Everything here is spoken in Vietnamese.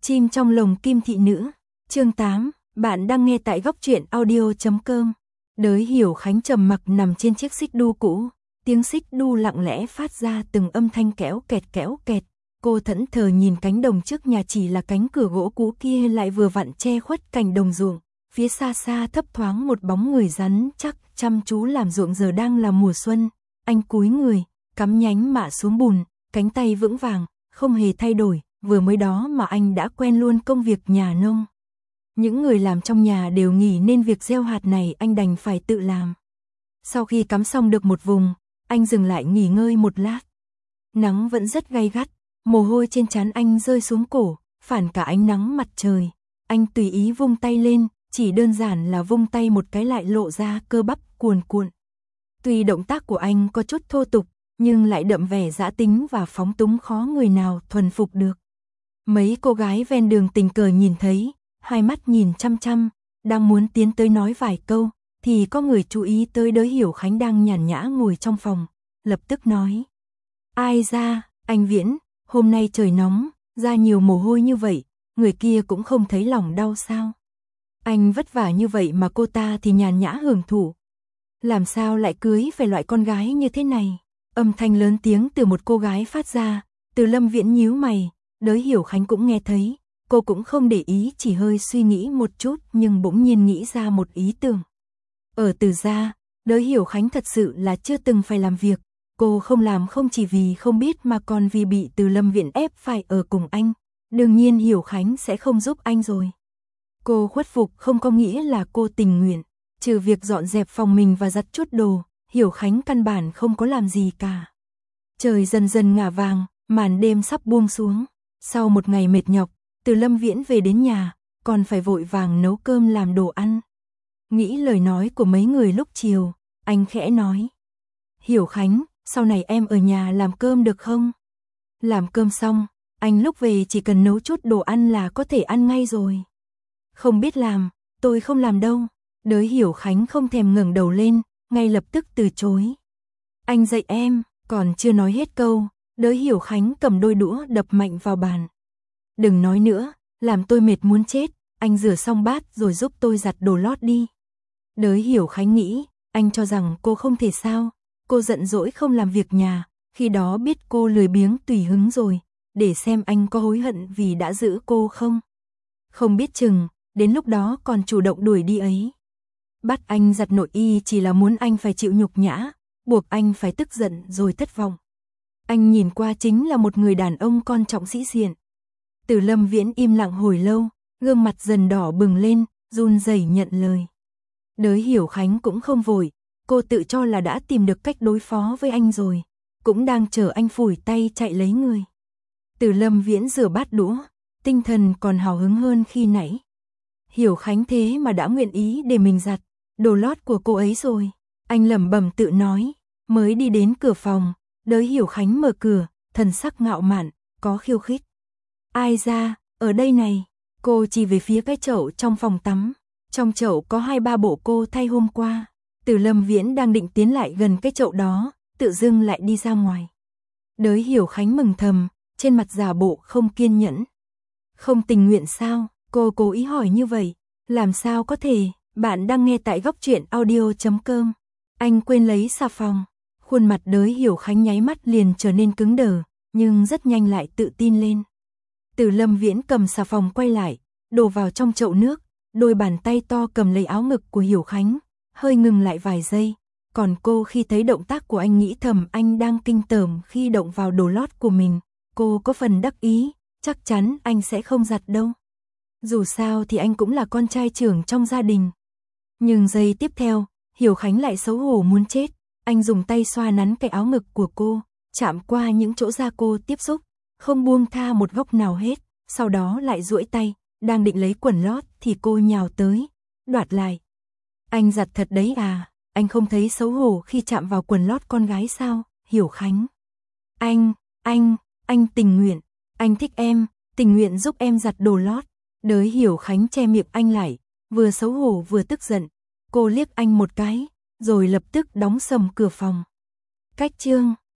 Chim trong lồng kim thị nữ. Chương 8, bạn đang nghe tại góc truyện audio.com. Đới Hiểu Khánh trầm mặc nằm trên chiếc xích đu cũ, tiếng xích đu lặng lẽ phát ra từng âm thanh kéo kẹt. Cô thẫn thờ nhìn cánh đồng trước nhà, chỉ là cánh cửa gỗ cũ kia lại vừa vặn che khuất cảnh đồng ruộng. Phía xa xa thấp thoáng một bóng người rắn chắc chăm chú làm ruộng. Giờ đang là mùa xuân, anh cúi người, cắm nhánh mạ xuống bùn, cánh tay vững vàng, không hề thay đổi. Vừa mới đó mà anh đã quen luôn công việc nhà nông. Những người làm trong nhà đều nghỉ nên việc gieo hạt này anh đành phải tự làm. Sau khi cắm xong được một vùng, anh dừng lại nghỉ ngơi một lát. Nắng vẫn rất gay gắt, mồ hôi trên trán anh rơi xuống cổ, phản cả ánh nắng mặt trời. Anh tùy ý vung tay lên, chỉ đơn giản là vung tay một cái lại lộ ra cơ bắp cuồn cuộn. Tuy động tác của anh có chút thô tục, nhưng lại đậm vẻ dã tính và phóng túng, khó người nào thuần phục được. Mấy cô gái ven đường tình cờ nhìn thấy, hai mắt nhìn chăm chăm, đang muốn tiến tới nói vài câu, thì có người chú ý tới Đới Hiểu Khánh đang nhàn nhã ngồi trong phòng, lập tức nói: "Ai ra, anh Viễn, hôm nay trời nóng, ra nhiều mồ hôi như vậy, người kia cũng không thấy lòng đau sao? Anh vất vả như vậy mà cô ta thì nhàn nhã hưởng thụ. Làm sao lại cưới phải loại con gái như thế này?" Âm thanh lớn tiếng từ một cô gái phát ra. Từ Lâm Viễn nhíu mày, Đới Hiểu Khánh cũng nghe thấy, cô cũng không để ý, chỉ hơi suy nghĩ một chút nhưng bỗng nhiên nghĩ ra một ý tưởng. Ở Từ gia, Đới Hiểu Khánh thật sự là chưa từng phải làm việc, cô không làm không chỉ vì không biết mà còn vì bị Từ Lâm Viễn ép phải ở cùng anh, đương nhiên Hiểu Khánh sẽ không giúp anh rồi. Cô khuất phục không có nghĩa là cô tình nguyện, trừ việc dọn dẹp phòng mình và giặt chút đồ, Hiểu Khánh căn bản không có làm gì cả. Trời dần dần ngả vàng, màn đêm sắp buông xuống. Sau một ngày mệt nhọc, Từ Lâm Viễn về đến nhà, còn phải vội vàng nấu cơm làm đồ ăn. Nghĩ lời nói của mấy người lúc chiều, anh khẽ nói: "Hiểu Khánh, sau này em ở nhà làm cơm được không?" Làm cơm xong, anh lúc về chỉ cần nấu chút đồ ăn là có thể ăn ngay rồi. "Không biết làm, tôi không làm đâu." Đới Hiểu Khánh không thèm ngẩng đầu lên, ngay lập tức từ chối. "Anh dạy em." Còn chưa nói hết câu, Đới Hiểu Khánh cầm đôi đũa đập mạnh vào bàn. "Đừng nói nữa, làm tôi mệt muốn chết, anh rửa xong bát rồi giúp tôi giặt đồ lót đi." Đới Hiểu Khánh nghĩ, anh cho rằng cô không thể sao, cô giận dỗi không làm việc nhà, khi đó biết cô lười biếng tùy hứng rồi, để xem anh có hối hận vì đã giữ cô không. Không biết chừng, đến lúc đó còn chủ động đuổi đi ấy. Bắt anh giặt nội y chỉ là muốn anh phải chịu nhục nhã, buộc anh phải tức giận rồi thất vọng. Anh nhìn qua chính là một người đàn ông con trọng sĩ diện. Từ Lâm Viễn im lặng hồi lâu, gương mặt dần đỏ bừng lên, run rẩy nhận lời. Đới Hiểu Khánh cũng không vội, cô tự cho là đã tìm được cách đối phó với anh rồi, cũng đang chờ anh phủi tay chạy lấy người. Từ Lâm Viễn rửa bát đũa, tinh thần còn hào hứng hơn khi nãy. Hiểu Khánh thế mà đã nguyện ý để mình giặt đồ lót của cô ấy rồi. Anh lẩm bẩm tự nói, mới đi đến cửa phòng, Đới Hiểu Khánh mở cửa, thần sắc ngạo mạn, có khiêu khích. "Ai ra, ở đây này." Cô chỉ về phía cái chậu trong phòng tắm. Trong chậu có 2-3 bộ cô thay hôm qua. Từ Lâm Viễn đang định tiến lại gần cái chậu đó, tự dưng lại đi ra ngoài. Đới Hiểu Khánh mừng thầm, trên mặt giả bộ không kiên nhẫn. "Không tình nguyện sao?" Cô cố ý hỏi như vậy. "Làm sao có thể, bạn đang nghe tại góc truyện audio.com. Anh quên lấy xà phòng." Khuôn mặt Đới Hiểu Khánh nháy mắt liền trở nên cứng đờ, nhưng rất nhanh lại tự tin lên. Từ Lâm Viễn cầm xà phòng quay lại, đổ vào trong chậu nước, đôi bàn tay to cầm lấy áo ngực của Hiểu Khánh, hơi ngừng lại vài giây. Còn cô khi thấy động tác của anh nghĩ thầm anh đang kinh tởm khi động vào đồ lót của mình. Cô có phần đắc ý, chắc chắn anh sẽ không giặt đâu. Dù sao thì anh cũng là con trai trưởng trong gia đình. Nhưng giây tiếp theo, Hiểu Khánh lại xấu hổ muốn chết. Anh dùng tay xoa nắn cái áo ngực của cô, chạm qua những chỗ da cô tiếp xúc, không buông tha một góc nào hết, sau đó lại duỗi tay, đang định lấy quần lót thì cô nhào tới, đoạt lại. "Anh giặt thật đấy à, anh không thấy xấu hổ khi chạm vào quần lót con gái sao, Hiểu Khánh? Anh tình nguyện, anh thích em, tình nguyện giúp em giặt đồ lót." Đới Hiểu Khánh che miệng anh lại, vừa xấu hổ vừa tức giận. Cô liếc anh một cái, rồi lập tức đóng sầm cửa phòng. Cách chương